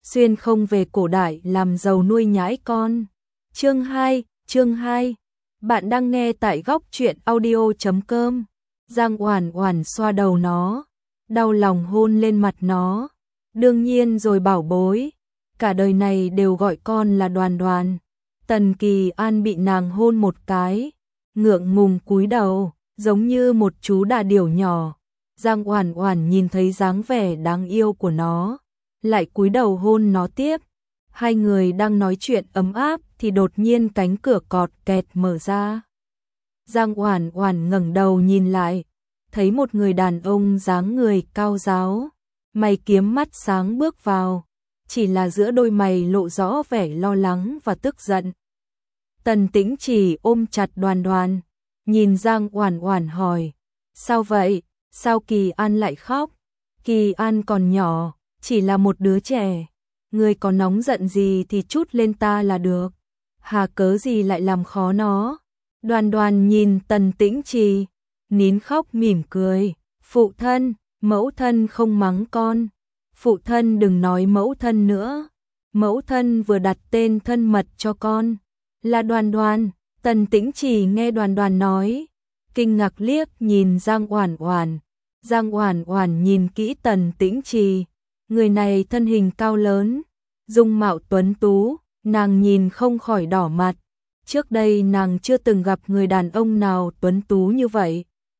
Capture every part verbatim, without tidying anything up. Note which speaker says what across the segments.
Speaker 1: xuyên không về cổ đại làm giàu nuôi nhãi con. Chương hai, chương hai. Bạn đang nghe tại góc truyện audio chấm com. Giang Oản Oản xoa đầu nó, đau lòng hôn lên mặt nó. Đương nhiên rồi bảo bối, cả đời này đều gọi con là Đoàn Đoàn. Tần Kỳ An bị nàng hôn một cái, ngượng ngùng cúi đầu, giống như một chú đà điểu nhỏ. Giang Oản Oản nhìn thấy dáng vẻ đáng yêu của nó, lại cúi đầu hôn nó tiếp. Hai người đang nói chuyện ấm áp thì đột nhiên cánh cửa cọt kẹt mở ra. Giang Oản Oản ngẩng đầu nhìn lại, thấy một người đàn ông dáng người cao ráo, mày kiếm mắt sáng bước vào, chỉ là giữa đôi mày lộ rõ vẻ lo lắng và tức giận. Tần Tĩnh Chỉ ôm chặt Đoàn Đoàn, nhìn Giang Oản Oản hỏi: "Sao vậy? Sao Kỳ An lại khóc? Kỳ An còn nhỏ, chỉ là một đứa trẻ, ngươi có nóng giận gì thì trút lên ta là được, hà cớ gì lại làm khó nó?" Đoàn Đoàn nhìn Tần Tĩnh Trì, nín khóc mỉm cười: "Phụ thân, mẫu thân không mắng con, phụ thân đừng nói mẫu thân nữa, mẫu thân vừa đặt tên thân mật cho con là Đoàn Đoàn." Tần Tĩnh Trì nghe Đoàn Đoàn nói, kinh ngạc liếc nhìn Giang Oản Oản. Giang Oản Oản nhìn kỹ Tần Tĩnh Trì, người này thân hình cao lớn, dung mạo tuấn tú, nàng nhìn không khỏi đỏ mặt. Trước đây nàng chưa từng gặp người đàn ông nào tuấn tú như vậy.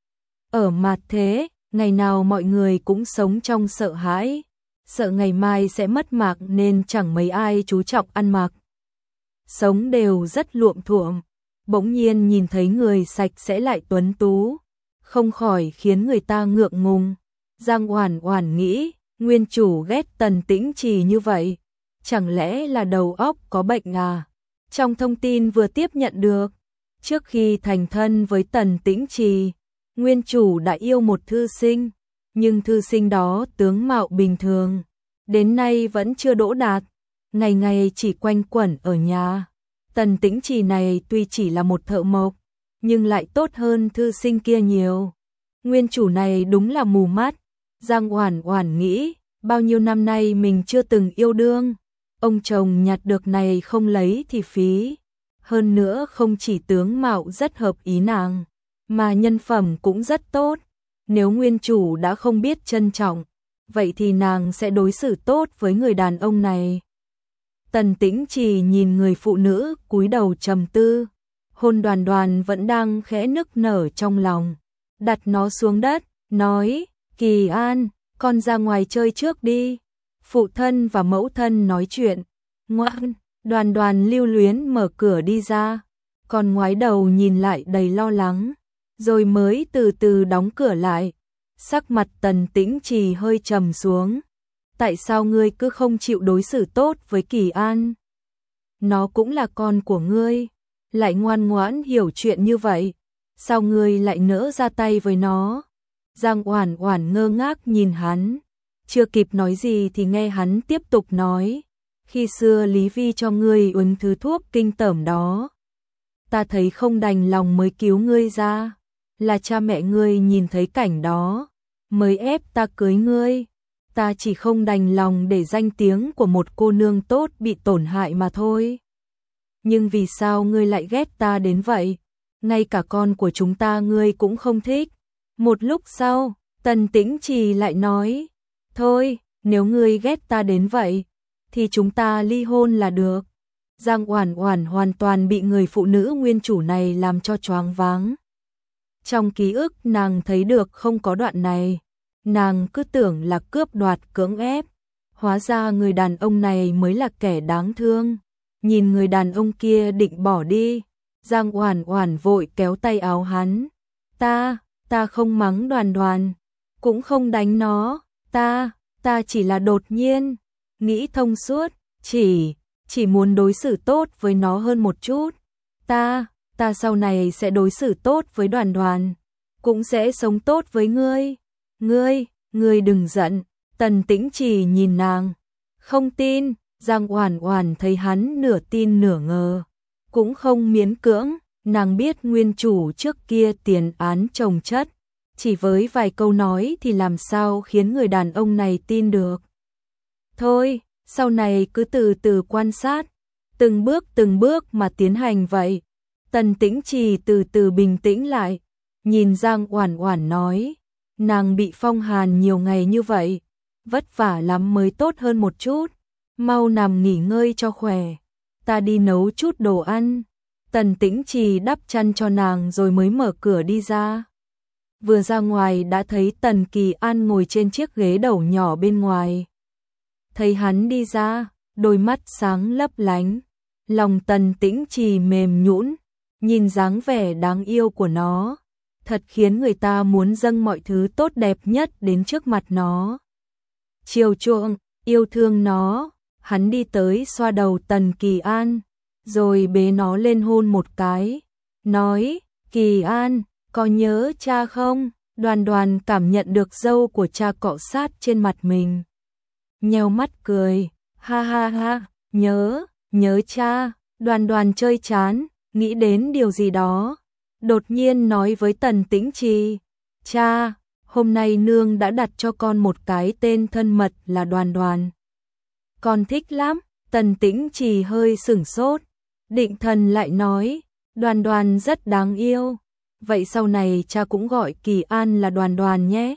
Speaker 1: Ở mặt thế, ngày nào mọi người cũng sống trong sợ hãi, sợ ngày mai sẽ mất mặc nên chẳng mấy ai chú trọng ăn mặc. Sống đều rất luộm thuộm, bỗng nhiên nhìn thấy người sạch sẽ lại tuấn tú, không khỏi khiến người ta ngượng ngùng. Giang Oản Oản nghĩ, nguyên chủ ghét Tần Tĩnh Trì như vậy, chẳng lẽ là đầu óc có bệnh à? Trong thông tin vừa tiếp nhận được, trước khi thành thân với Tần Tĩnh Trì, nguyên chủ đã yêu một thư sinh, nhưng thư sinh đó tướng mạo bình thường, đến nay vẫn chưa đỗ đạt, ngày ngày chỉ quanh quẩn ở nhà. Tần Tĩnh Trì này tuy chỉ là một thợ mộc, nhưng lại tốt hơn thư sinh kia nhiều. Nguyên chủ này đúng là mù mắt. Giang Oản Oản nghĩ, bao nhiêu năm nay mình chưa từng yêu đương, ông chồng nhặt được này không lấy thì phí. Hơn nữa không chỉ tướng mạo rất hợp ý nàng, mà nhân phẩm cũng rất tốt. Nếu nguyên chủ đã không biết trân trọng, vậy thì nàng sẽ đối xử tốt với người đàn ông này. Tần Tĩnh Trì nhìn người phụ nữ cúi đầu trầm tư, hôn Đoàn Đoàn vẫn đang khẽ nức nở trong lòng, đặt nó xuống đất, nói: "Kỳ An, con ra ngoài chơi trước đi, phụ thân và mẫu thân nói chuyện." Ngoan. Đoàn Đoàn lưu luyến mở cửa đi ra, còn ngoái đầu nhìn lại đầy lo lắng, rồi mới từ từ đóng cửa lại. Sắc mặt Tần Tĩnh Trì hơi trầm xuống. "Tại sao ngươi cứ không chịu đối xử tốt với Kỳ An? Nó cũng là con của ngươi, lại ngoan ngoãn hiểu chuyện như vậy, sao ngươi lại nỡ ra tay với nó?" Giang Oản Oản ngơ ngác nhìn hắn, chưa kịp nói gì thì nghe hắn tiếp tục nói: "Khi xưa Lý Vi cho ngươi uống thứ thuốc kinh tởm đó, ta thấy không đành lòng mới cứu ngươi ra, là cha mẹ ngươi nhìn thấy cảnh đó mới ép ta cưới ngươi. Ta chỉ không đành lòng để danh tiếng của một cô nương tốt bị tổn hại mà thôi. Nhưng vì sao ngươi lại ghét ta đến vậy? Ngay cả con của chúng ta ngươi cũng không thích." Một lúc sau, Tần Tĩnh Trì lại nói: "Thôi, nếu ngươi ghét ta đến vậy, thì chúng ta ly hôn là được." Giang Oản Oản hoàn toàn bị người phụ nữ nguyên chủ này làm cho choáng váng. Trong ký ức nàng thấy được không có đoạn này, nàng cứ tưởng là cướp đoạt cưỡng ép, hóa ra người đàn ông này mới là kẻ đáng thương. Nhìn người đàn ông kia định bỏ đi, Giang Oản Oản vội kéo tay áo hắn. Ta, ta không mắng Đoàn Đoàn, cũng không đánh nó, ta, ta chỉ là đột nhiên nghĩ thông suốt, chỉ, chỉ muốn đối xử tốt với nó hơn một chút. Ta, ta sau này sẽ đối xử tốt với Đoàn Đoàn, cũng sẽ sống tốt với ngươi. Ngươi, ngươi đừng giận." Tần Tĩnh Trì nhìn nàng, không tin. Giang Oản Oản thấy hắn nửa tin nửa ngờ, cũng không miễn cưỡng, nàng biết nguyên chủ trước kia tiền án chồng chất, chỉ với vài câu nói thì làm sao khiến người đàn ông này tin được. "Thôi, sau này cứ từ từ quan sát, từng bước từng bước mà tiến hành vậy. Tần Tĩnh Trì từ từ bình tĩnh lại, nhìn Giang Oản Oản nói, nàng bị phong hàn nhiều ngày như vậy, vất vả lắm mới tốt hơn một chút, mau nằm nghỉ ngơi cho khỏe, ta đi nấu chút đồ ăn. Tần Tĩnh Trì đắp chăn cho nàng rồi mới mở cửa đi ra. Vừa ra ngoài đã thấy Tần Kỳ An ngồi trên chiếc ghế đầu nhỏ bên ngoài. Thấy hắn đi ra, đôi mắt sáng lấp lánh, lòng Tần Tĩnh Trì mềm nhũn, nhìn dáng vẻ đáng yêu của nó, thật khiến người ta muốn dâng mọi thứ tốt đẹp nhất đến trước mặt nó. Chiều chuộng, yêu thương nó, hắn đi tới xoa đầu Tần Kỳ An, rồi bế nó lên hôn một cái, nói, Kỳ An, có nhớ cha không? Đoàn Đoàn cảm nhận được dâu của cha cọ sát trên mặt mình, nheo mắt cười, ha ha ha, nhớ, nhớ cha. Đoàn Đoàn chơi chán, nghĩ đến điều gì đó, đột nhiên nói với Tần Tĩnh Trì, cha, hôm nay nương đã đặt cho con một cái tên thân mật là Đoàn Đoàn. Con thích lắm. Tần Tĩnh Trì hơi sửng sốt, định thần lại nói, Đoàn Đoàn rất đáng yêu, vậy sau này cha cũng gọi Kỳ An là Đoàn Đoàn nhé.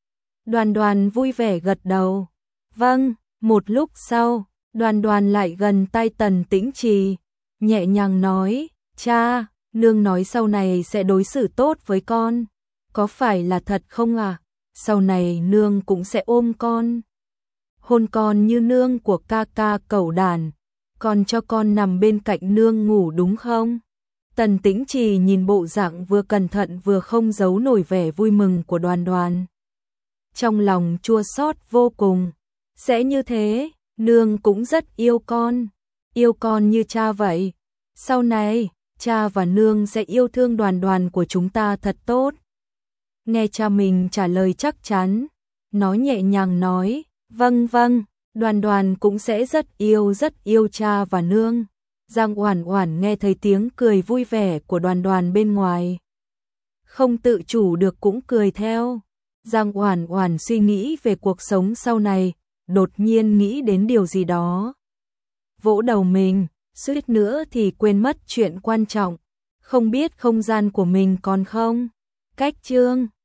Speaker 1: Đoàn Đoàn vui vẻ gật đầu, vâng. Một lúc sau, Đoàn Đoàn lại gần tay Tần Tĩnh Trì, nhẹ nhàng nói, cha, nương nói sau này sẽ đối xử tốt với con, có phải là thật không à? Sau này nương cũng sẽ ôm con, hôn con như nương của ca ca Cẩu Đản, còn cho con nằm bên cạnh nương ngủ đúng không? Tần Tĩnh Trì nhìn bộ dạng vừa cẩn thận vừa không giấu nổi vẻ vui mừng của Đoàn Đoàn, trong lòng chua xót vô cùng. Sẽ như thế, nương cũng rất yêu con, yêu con như cha vậy. Sau này, cha và nương sẽ yêu thương Đoàn Đoàn của chúng ta thật tốt. Nghe cha mình trả lời chắc chắn, nó nhẹ nhàng nói, vâng vâng, Đoàn Đoàn cũng sẽ rất yêu rất yêu cha và nương. Giang Oản Oản nghe thấy tiếng cười vui vẻ của Đoàn Đoàn bên ngoài, không tự chủ được cũng cười theo. Giang Oản Oản suy nghĩ về cuộc sống sau này, đột nhiên nghĩ đến điều gì đó, vỗ đầu mình, suýt nữa thì quên mất chuyện quan trọng, không biết không gian của mình còn không. Cách chương